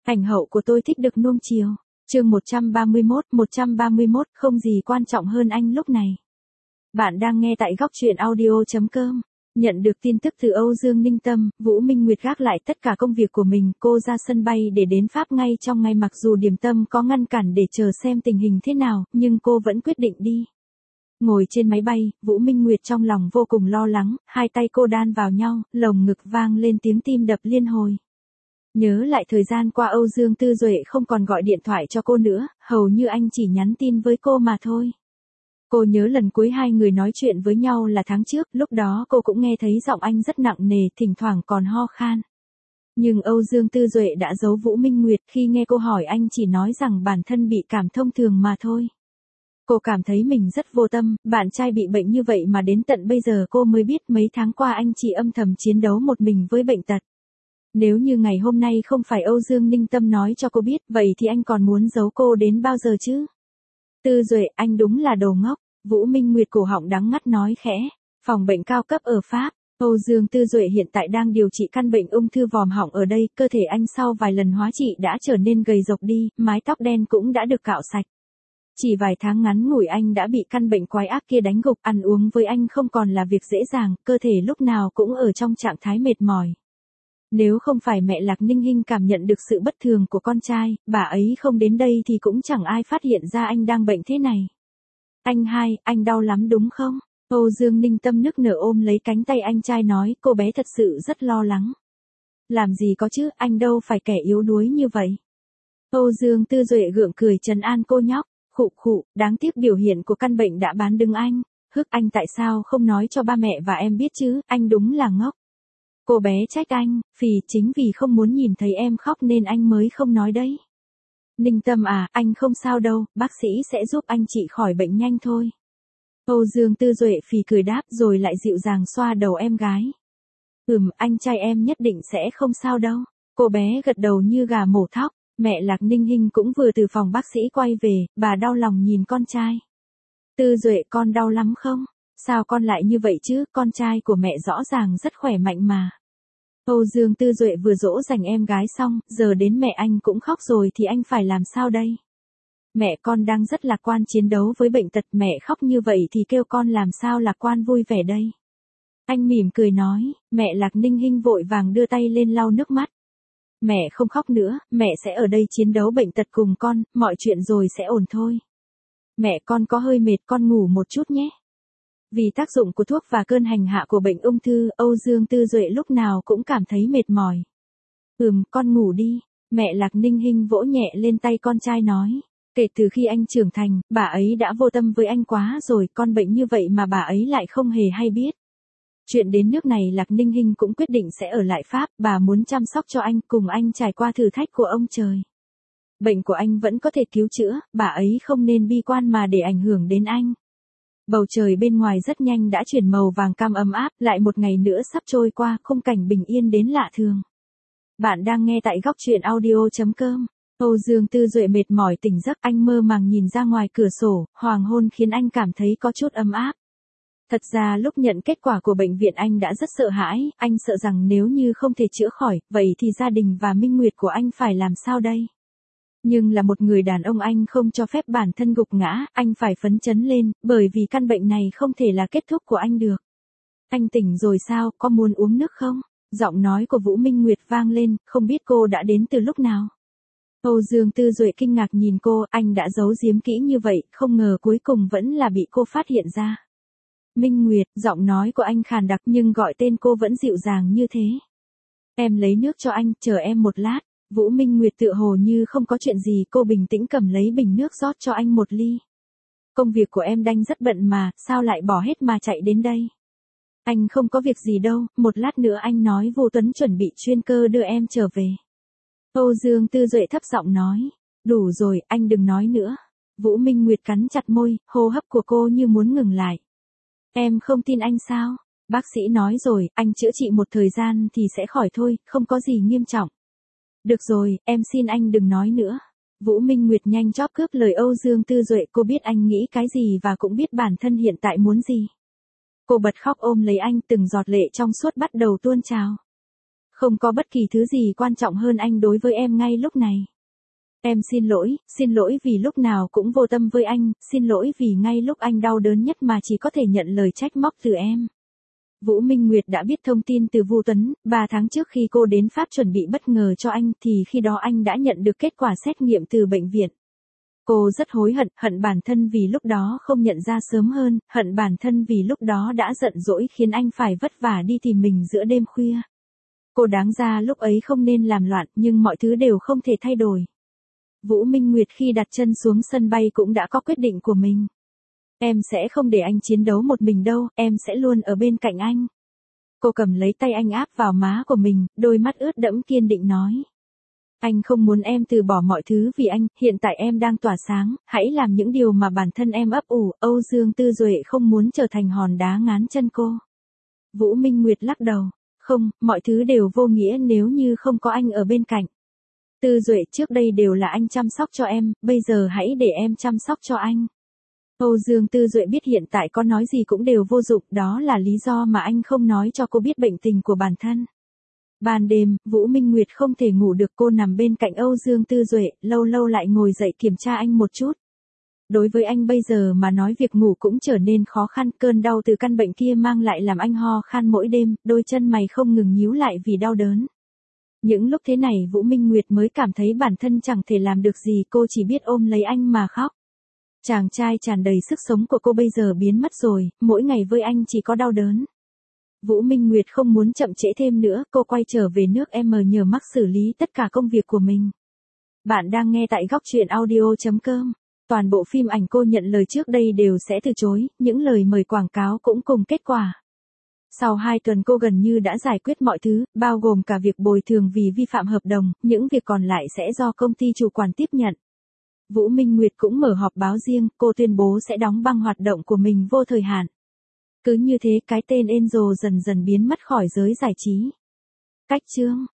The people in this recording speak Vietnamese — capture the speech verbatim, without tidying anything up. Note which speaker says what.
Speaker 1: Ảnh hậu của tôi thích được nuông chiều. Chương một trăm ba mươi mốt, một trăm ba mươi mốt, không gì quan trọng hơn anh lúc này. Bạn đang nghe tại góc truyện audio chấm com. Nhận được tin tức từ Âu Dương Ninh Tâm, Vũ Minh Nguyệt gác lại tất cả công việc của mình, cô ra sân bay để đến Pháp ngay trong ngày, mặc dù Điềm Tâm có ngăn cản để chờ xem tình hình thế nào, nhưng cô vẫn quyết định đi. Ngồi trên máy bay, Vũ Minh Nguyệt trong lòng vô cùng lo lắng, hai tay cô đan vào nhau, lồng ngực vang lên tiếng tim đập liên hồi. Nhớ lại thời gian qua Âu Dương Tư Duệ không còn gọi điện thoại cho cô nữa, hầu như anh chỉ nhắn tin với cô mà thôi. Cô nhớ lần cuối hai người nói chuyện với nhau là tháng trước, lúc đó cô cũng nghe thấy giọng anh rất nặng nề, thỉnh thoảng còn ho khan. Nhưng Âu Dương Tư Duệ đã giấu Vũ Minh Nguyệt, khi nghe cô hỏi anh chỉ nói rằng bản thân bị cảm thông thường mà thôi. Cô cảm thấy mình rất vô tâm, bạn trai bị bệnh như vậy mà đến tận bây giờ cô mới biết mấy tháng qua anh chỉ âm thầm chiến đấu một mình với bệnh tật. Nếu như ngày hôm nay không phải Âu Dương Ninh Tâm nói cho cô biết, vậy thì anh còn muốn giấu cô đến bao giờ chứ? Tư Duệ, anh đúng là đồ ngốc. Vũ Minh Nguyệt cổ họng đắng ngắt nói khẽ. Phòng bệnh cao cấp ở Pháp. Âu Dương Tư Duệ hiện tại đang điều trị căn bệnh ung thư vòm họng ở đây, cơ thể anh sau vài lần hóa trị đã trở nên gầy rộc đi, mái tóc đen cũng đã được cạo sạch. Chỉ vài tháng ngắn ngủi anh đã bị căn bệnh quái ác kia đánh gục, ăn uống với anh không còn là việc dễ dàng, cơ thể lúc nào cũng ở trong trạng thái mệt mỏi. Nếu không phải mẹ Lạc Ninh Hinh cảm nhận được sự bất thường của con trai, bà ấy không đến đây thì cũng chẳng ai phát hiện ra anh đang bệnh thế này. Anh hai, anh đau lắm đúng không? Âu Dương Ninh Tâm nức nở ôm lấy cánh tay anh trai nói, cô bé thật sự rất lo lắng. Làm gì có chứ, anh đâu phải kẻ yếu đuối như vậy. Âu Dương Tư Duệ gượng cười trấn an cô nhóc, khụ khụ, đáng tiếc biểu hiện của căn bệnh đã bán đứng anh. Hức, anh tại sao không nói cho ba mẹ và em biết chứ, anh đúng là ngốc. Cô bé trách anh, phì, chính vì không muốn nhìn thấy em khóc nên anh mới không nói đấy. Ninh Tâm à, anh không sao đâu, bác sĩ sẽ giúp anh trị khỏi bệnh nhanh thôi. Âu Dương Tư Duệ phì cười đáp rồi lại dịu dàng xoa đầu em gái. Ừm, anh trai em nhất định sẽ không sao đâu. Cô bé gật đầu như gà mổ thóc. Mẹ Lạc Ninh Hinh cũng vừa từ phòng bác sĩ quay về, bà đau lòng nhìn con trai. Tư Duệ, con đau lắm không? Sao con lại như vậy chứ, con trai của mẹ rõ ràng rất khỏe mạnh mà. Âu Dương Tư Duệ vừa dỗ dành em gái xong, giờ đến mẹ anh cũng khóc rồi thì anh phải làm sao đây? Mẹ con đang rất lạc quan chiến đấu với bệnh tật, mẹ khóc như vậy thì kêu con làm sao lạc quan vui vẻ đây? Anh mỉm cười nói, mẹ Lạc Ninh Hinh vội vàng đưa tay lên lau nước mắt. Mẹ không khóc nữa, mẹ sẽ ở đây chiến đấu bệnh tật cùng con, mọi chuyện rồi sẽ ổn thôi. Mẹ con có hơi mệt, con ngủ một chút nhé. Vì tác dụng của thuốc và cơn hành hạ của bệnh ung thư, Âu Dương Tư Duệ lúc nào cũng cảm thấy mệt mỏi. Ừm, con ngủ đi. Mẹ Lạc Ninh Hinh vỗ nhẹ lên tay con trai nói. Kể từ khi anh trưởng thành, bà ấy đã vô tâm với anh quá rồi, con bệnh như vậy mà bà ấy lại không hề hay biết. Chuyện đến nước này Lạc Ninh Hinh cũng quyết định sẽ ở lại Pháp, bà muốn chăm sóc cho anh, cùng anh trải qua thử thách của ông trời. Bệnh của anh vẫn có thể cứu chữa, bà ấy không nên bi quan mà để ảnh hưởng đến anh. Bầu trời bên ngoài rất nhanh đã chuyển màu vàng cam ấm áp, lại một ngày nữa sắp trôi qua, khung cảnh bình yên đến lạ thường. Bạn đang nghe tại góc truyện audio chấm com. Âu Dương Tư Duệ mệt mỏi tỉnh giấc, anh mơ màng nhìn ra ngoài cửa sổ, hoàng hôn khiến anh cảm thấy có chút ấm áp. Thật ra lúc nhận kết quả của bệnh viện anh đã rất sợ hãi, anh sợ rằng nếu như không thể chữa khỏi, vậy thì gia đình và Minh Nguyệt của anh phải làm sao đây? Nhưng là một người đàn ông anh không cho phép bản thân gục ngã, anh phải phấn chấn lên, bởi vì căn bệnh này không thể là kết thúc của anh được. Anh tỉnh rồi sao, có muốn uống nước không? Giọng nói của Vũ Minh Nguyệt vang lên, không biết cô đã đến từ lúc nào. Âu Dương Tư Duệ kinh ngạc nhìn cô, anh đã giấu giếm kỹ như vậy, không ngờ cuối cùng vẫn là bị cô phát hiện ra. Minh Nguyệt, giọng nói của anh khàn đặc nhưng gọi tên cô vẫn dịu dàng như thế. Em lấy nước cho anh, chờ em một lát. Vũ Minh Nguyệt tựa hồ như không có chuyện gì, cô bình tĩnh cầm lấy bình nước rót cho anh một ly. Công việc của em đang rất bận mà, sao lại bỏ hết mà chạy đến đây? Anh không có việc gì đâu, một lát nữa anh nói Vô Tuấn chuẩn bị chuyên cơ đưa em trở về. Âu Dương Tư Duệ thấp giọng nói, đủ rồi, anh đừng nói nữa. Vũ Minh Nguyệt cắn chặt môi, hô hấp của cô như muốn ngừng lại. Em không tin anh sao? Bác sĩ nói rồi, anh chữa trị một thời gian thì sẽ khỏi thôi, không có gì nghiêm trọng. Được rồi, em xin anh đừng nói nữa. Vũ Minh Nguyệt nhanh chóp cướp lời Âu Dương Tư Duệ, cô biết anh nghĩ cái gì và cũng biết bản thân hiện tại muốn gì. Cô bật khóc ôm lấy anh, từng giọt lệ trong suốt bắt đầu tuôn trào. Không có bất kỳ thứ gì quan trọng hơn anh đối với em ngay lúc này. Em xin lỗi, xin lỗi vì lúc nào cũng vô tâm với anh, xin lỗi vì ngay lúc anh đau đớn nhất mà chỉ có thể nhận lời trách móc từ em. Vũ Minh Nguyệt đã biết thông tin từ Vu Tuấn, ba tháng trước khi cô đến Pháp chuẩn bị bất ngờ cho anh thì khi đó anh đã nhận được kết quả xét nghiệm từ bệnh viện. Cô rất hối hận, hận bản thân vì lúc đó không nhận ra sớm hơn, hận bản thân vì lúc đó đã giận dỗi khiến anh phải vất vả đi tìm mình giữa đêm khuya. Cô đáng ra lúc ấy không nên làm loạn nhưng mọi thứ đều không thể thay đổi. Vũ Minh Nguyệt khi đặt chân xuống sân bay cũng đã có quyết định của mình. Em sẽ không để anh chiến đấu một mình đâu, em sẽ luôn ở bên cạnh anh. Cô cầm lấy tay anh áp vào má của mình, đôi mắt ướt đẫm kiên định nói. Anh không muốn em từ bỏ mọi thứ vì anh, hiện tại em đang tỏa sáng, hãy làm những điều mà bản thân em ấp ủ. Âu Dương Tư Duệ không muốn trở thành hòn đá ngán chân cô. Vũ Minh Nguyệt lắc đầu. Không, mọi thứ đều vô nghĩa nếu như không có anh ở bên cạnh. Tư Duệ, trước đây đều là anh chăm sóc cho em, bây giờ hãy để em chăm sóc cho anh. Âu Dương Tư Duệ biết hiện tại có nói gì cũng đều vô dụng, đó là lý do mà anh không nói cho cô biết bệnh tình của bản thân. Ban đêm, Vũ Minh Nguyệt không thể ngủ được, cô nằm bên cạnh Âu Dương Tư Duệ, lâu lâu lại ngồi dậy kiểm tra anh một chút. Đối với anh bây giờ mà nói việc ngủ cũng trở nên khó khăn, cơn đau từ căn bệnh kia mang lại làm anh ho khan mỗi đêm, đôi chân mày không ngừng nhíu lại vì đau đớn. Những lúc thế này Vũ Minh Nguyệt mới cảm thấy bản thân chẳng thể làm được gì, cô chỉ biết ôm lấy anh mà khóc. Chàng trai tràn đầy sức sống của cô bây giờ biến mất rồi, mỗi ngày với anh chỉ có đau đớn. Vũ Minh Nguyệt không muốn chậm trễ thêm nữa, cô quay trở về nước M nhờ Max xử lý tất cả công việc của mình. Bạn đang nghe tại góc truyện audio chấm com. Toàn bộ phim ảnh cô nhận lời trước đây đều sẽ từ chối, những lời mời quảng cáo cũng cùng kết quả. Sau hai tuần cô gần như đã giải quyết mọi thứ, bao gồm cả việc bồi thường vì vi phạm hợp đồng, những việc còn lại sẽ do công ty chủ quản tiếp nhận. Vũ Minh Nguyệt cũng mở họp báo riêng, cô tuyên bố sẽ đóng băng hoạt động của mình vô thời hạn. Cứ như thế cái tên Angel dần dần biến mất khỏi giới giải trí. Cách chương